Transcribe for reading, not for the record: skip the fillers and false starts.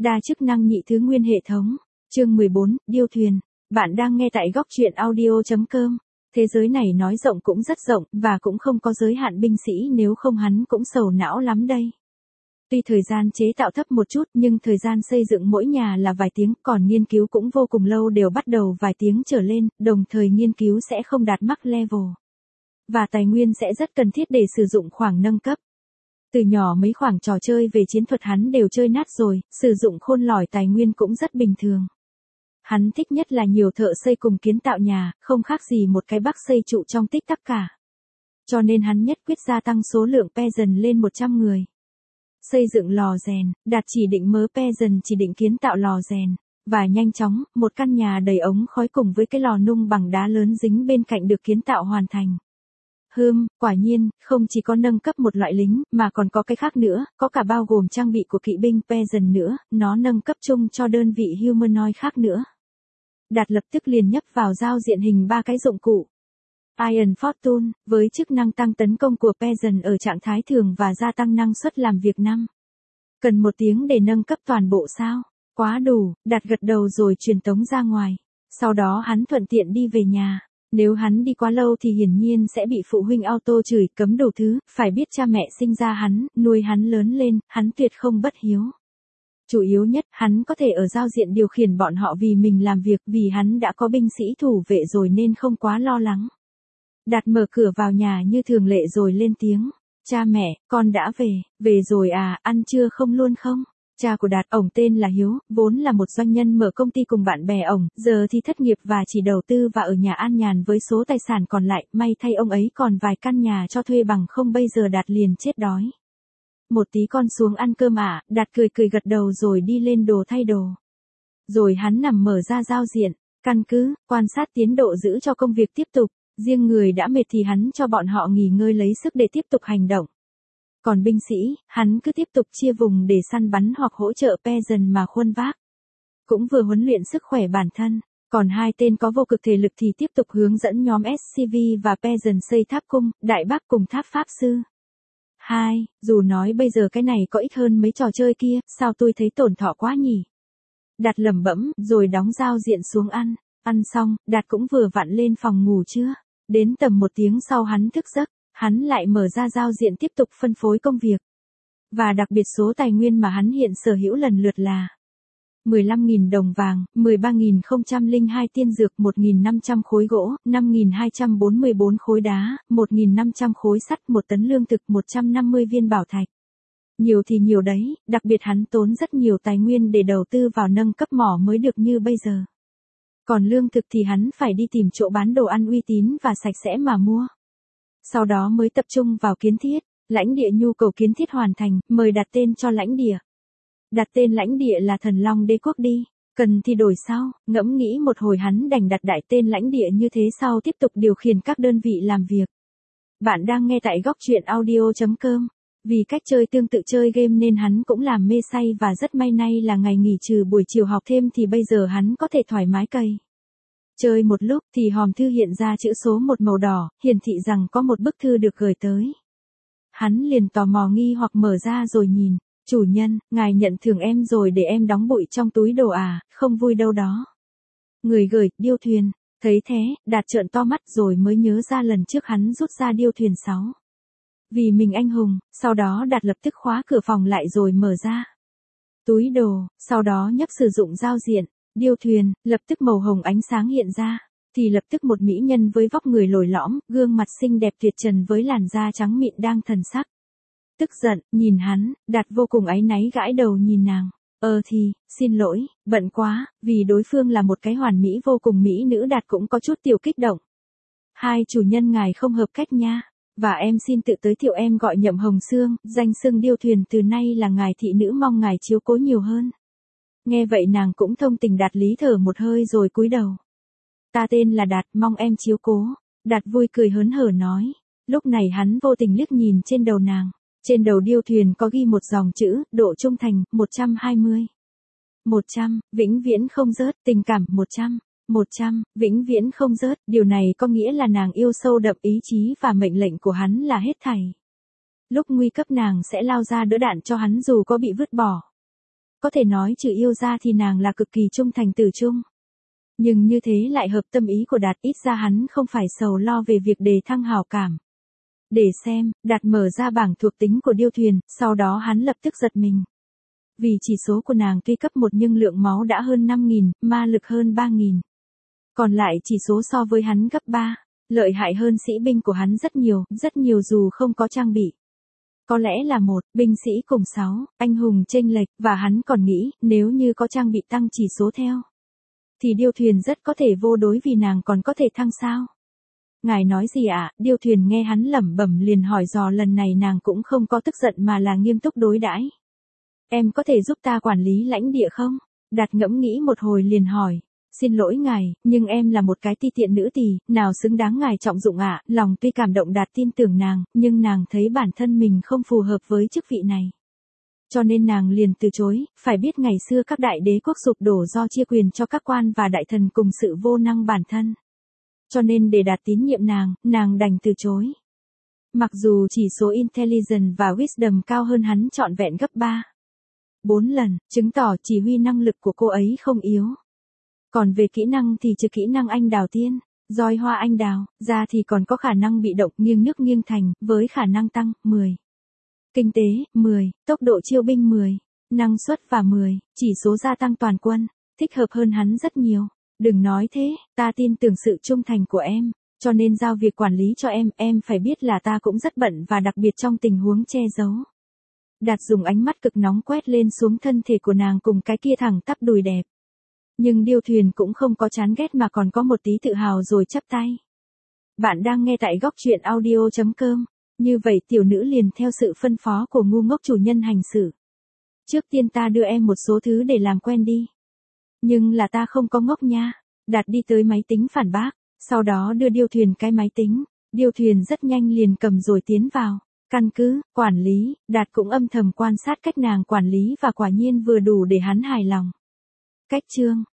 Đa chức năng nhị thứ nguyên hệ thống. Chương 14, điêu thuyền. Bạn đang nghe tại góc truyện audio.com. Thế giới này nói rộng cũng rất rộng, và cũng không có giới hạn binh sĩ, nếu không hắn cũng sầu não lắm đây. Tuy thời gian chế tạo thấp một chút, nhưng thời gian xây dựng mỗi nhà là vài tiếng, còn nghiên cứu cũng vô cùng lâu, đều bắt đầu vài tiếng trở lên, đồng thời nghiên cứu sẽ không đạt max level. Và tài nguyên sẽ rất cần thiết để sử dụng khoảng nâng cấp. Từ nhỏ mấy khoảng trò chơi về chiến thuật hắn đều chơi nát rồi, sử dụng khôn lỏi tài nguyên cũng rất bình thường. Hắn thích nhất là nhiều thợ xây cùng kiến tạo nhà, không khác gì một cái bác xây trụ trong tích tắc cả. Cho nên hắn nhất quyết gia tăng số lượng peasant lên 100 người. Xây dựng lò rèn, đạt chỉ định mớ peasant chỉ định kiến tạo lò rèn. Và nhanh chóng, một căn nhà đầy ống khói cùng với cái lò nung bằng đá lớn dính bên cạnh được kiến tạo hoàn thành. Quả nhiên, không chỉ có nâng cấp một loại lính, mà còn có cái khác nữa, có cả bao gồm trang bị của kỵ binh peasant nữa, nó nâng cấp chung cho đơn vị humanoid khác nữa. Đạt lập tức liền nhấp vào giao diện hình 3 cái dụng cụ. Iron Fortune, với chức năng tăng tấn công của peasant ở trạng thái thường và gia tăng năng suất làm việc 5. Cần 1 tiếng để nâng cấp toàn bộ sao? Quá đủ, Đạt gật đầu rồi truyền tống ra ngoài. Sau đó hắn thuận tiện đi về nhà. Nếu hắn đi quá lâu thì hiển nhiên sẽ bị phụ huynh auto chửi cấm đủ thứ, phải biết cha mẹ sinh ra hắn, nuôi hắn lớn lên, hắn tuyệt không bất hiếu. Chủ yếu nhất, hắn có thể ở giao diện điều khiển bọn họ vì mình làm việc, vì hắn đã có binh sĩ thủ vệ rồi nên không quá lo lắng. Đạt mở cửa vào nhà như thường lệ rồi lên tiếng. Cha mẹ, con đã về rồi à, ăn trưa không luôn không? Cha của Đạt, ổng tên là Hiếu, vốn là một doanh nhân mở công ty cùng bạn bè ổng, giờ thì thất nghiệp và chỉ đầu tư và ở nhà an nhàn với số tài sản còn lại, may thay ông ấy còn vài căn nhà cho thuê, bằng không bây giờ Đạt liền chết đói. Một tí con xuống ăn cơm à, Đạt cười gật đầu rồi đi lên đồ thay đồ. Rồi hắn nằm mở ra giao diện, căn cứ, quan sát tiến độ giữ cho công việc tiếp tục, riêng người đã mệt thì hắn cho bọn họ nghỉ ngơi lấy sức để tiếp tục hành động. Còn binh sĩ, hắn cứ tiếp tục chia vùng để săn bắn hoặc hỗ trợ peasant mà khuân vác. Cũng vừa huấn luyện sức khỏe bản thân, còn 2 tên có vô cực thể lực thì tiếp tục hướng dẫn nhóm SCV và peasant xây tháp cung, đại bác cùng tháp pháp sư. Dù nói bây giờ cái này có ít hơn mấy trò chơi kia, sao tôi thấy tổn thọ quá nhỉ? Đạt lẩm bẩm, rồi đóng giao diện xuống ăn. Ăn xong, Đạt cũng vừa vặn lên phòng ngủ trưa. Đến tầm 1 tiếng sau hắn thức giấc. Hắn lại mở ra giao diện tiếp tục phân phối công việc. Và đặc biệt số tài nguyên mà hắn hiện sở hữu lần lượt là 15.000 đồng vàng, 13.002 tiên dược, 1.500 khối gỗ, 5.244 khối đá, 1.500 khối sắt, 1 tấn lương thực, 150 viên bảo thạch. Nhiều thì nhiều đấy, đặc biệt hắn tốn rất nhiều tài nguyên để đầu tư vào nâng cấp mỏ mới được như bây giờ. Còn lương thực thì hắn phải đi tìm chỗ bán đồ ăn uy tín và sạch sẽ mà mua. Sau đó mới tập trung vào kiến thiết, lãnh địa nhu cầu kiến thiết hoàn thành, mời đặt tên cho lãnh địa. Đặt tên lãnh địa là Thần Long Đế Quốc đi, cần thì đổi sau, ngẫm nghĩ một hồi hắn đành đặt đại tên lãnh địa như thế, sau tiếp tục điều khiển các đơn vị làm việc. Bạn đang nghe tại góc truyện audio.com. Vì cách chơi tương tự chơi game nên hắn cũng làm mê say, và rất may nay là ngày nghỉ trừ buổi chiều học thêm thì bây giờ hắn có thể thoải mái cày. Chơi một lúc thì hòm thư hiện ra chữ số 1 màu đỏ, hiển thị rằng có một bức thư được gửi tới. Hắn liền tò mò nghi hoặc mở ra rồi nhìn. Chủ nhân, ngài nhận thưởng em rồi để em đóng bụi trong túi đồ à, không vui đâu đó. Người gửi, điêu thuyền. Thấy thế, Đạt trợn to mắt rồi mới nhớ ra lần trước hắn rút ra điêu thuyền 6. Vì mình anh hùng, sau đó Đạt lập tức khóa cửa phòng lại rồi mở ra túi đồ, sau đó nhấp sử dụng giao diện. Điêu thuyền, lập tức màu hồng ánh sáng hiện ra, thì lập tức một mỹ nhân với vóc người lồi lõm, gương mặt xinh đẹp tuyệt trần với làn da trắng mịn đang thần sắc tức giận, nhìn hắn, Đạt vô cùng áy náy gãi đầu nhìn nàng. Xin lỗi, bận quá, vì đối phương là một cái hoàn mỹ vô cùng mỹ nữ. Đạt cũng có chút tiểu kích động. Hai chủ nhân ngài không hợp cách nha. Và em xin tự giới thiệu, em gọi Nhậm Hồng Sương, danh xưng điêu thuyền từ nay là ngài thị nữ, mong ngài chiếu cố nhiều hơn. Nghe vậy nàng cũng thông tình Đạt lý thở một hơi rồi cúi đầu. Ta tên là Đạt, mong em chiếu cố. Đạt vui cười hớn hở nói. Lúc này hắn vô tình liếc nhìn trên đầu nàng. Trên đầu điêu thuyền có ghi một dòng chữ, độ trung thành, 120. 100, vĩnh viễn không rớt, tình cảm, 100. 100, vĩnh viễn không rớt, điều này có nghĩa là nàng yêu sâu đậm ý chí và mệnh lệnh của hắn là hết thảy. Lúc nguy cấp nàng sẽ lao ra đỡ đạn cho hắn dù có bị vứt bỏ. Có thể nói trừ yêu ra thì nàng là cực kỳ trung thành tử trung. Nhưng như thế lại hợp tâm ý của Đạt, ít ra hắn không phải sầu lo về việc đề thăng hảo cảm. Để xem, Đạt mở ra bảng thuộc tính của Điêu Thuyền, sau đó hắn lập tức giật mình. Vì chỉ số của nàng tuy cấp 1 nhưng lượng máu đã hơn 5.000, ma lực hơn 3.000. Còn lại chỉ số so với hắn gấp 3, lợi hại hơn sĩ binh của hắn rất nhiều dù không có trang bị. Có lẽ là một binh sĩ cùng 6 anh hùng chênh lệch, và hắn còn nghĩ, nếu như có trang bị tăng chỉ số theo, thì Điêu Thuyền rất có thể vô đối vì nàng còn có thể thăng sao. Ngài nói gì ạ? Điêu Thuyền nghe hắn lẩm bẩm liền hỏi dò, lần này nàng cũng không có tức giận mà là nghiêm túc đối đãi. Em có thể giúp ta quản lý lãnh địa không? Đạt ngẫm nghĩ một hồi liền hỏi. Xin lỗi ngài, nhưng em là một cái ti tiện nữ tỳ, nào xứng đáng ngài trọng dụng ạ. Lòng tuy cảm động Đạt tin tưởng nàng, nhưng nàng thấy bản thân mình không phù hợp với chức vị này. Cho nên nàng liền từ chối, phải biết ngày xưa các đại đế quốc sụp đổ do chia quyền cho các quan và đại thần cùng sự vô năng bản thân. Cho nên để Đạt tín nhiệm nàng đành từ chối. Mặc dù chỉ số intelligence và wisdom cao hơn hắn trọn vẹn gấp 4 lần, chứng tỏ chỉ huy năng lực của cô ấy không yếu. Còn về kỹ năng thì trừ kỹ năng anh đào tiên, roi hoa anh đào, ra thì còn có khả năng bị động nghiêng nước nghiêng thành, với khả năng tăng 10. Kinh tế 10, tốc độ chiêu binh 10, năng suất và 10, chỉ số gia tăng toàn quân, thích hợp hơn hắn rất nhiều. Đừng nói thế, ta tin tưởng sự trung thành của em, cho nên giao việc quản lý cho em phải biết là ta cũng rất bận và đặc biệt trong tình huống che giấu. Đạt dùng ánh mắt cực nóng quét lên xuống thân thể của nàng cùng cái kia thẳng tắp đùi đẹp. Nhưng Điêu Thuyền cũng không có chán ghét mà còn có một tí tự hào rồi chắp tay. Bạn đang nghe tại góc truyện audio.com. Như vậy tiểu nữ liền theo sự phân phó của ngu ngốc chủ nhân hành xử. Trước tiên ta đưa em một số thứ để làm quen đi. Nhưng là ta không có ngốc nha. Đạt đi tới máy tính phản bác, sau đó đưa Điêu Thuyền cái máy tính. Điêu Thuyền rất nhanh liền cầm rồi tiến vào. Căn cứ, quản lý, Đạt cũng âm thầm quan sát cách nàng quản lý và quả nhiên vừa đủ để hắn hài lòng. Cách chương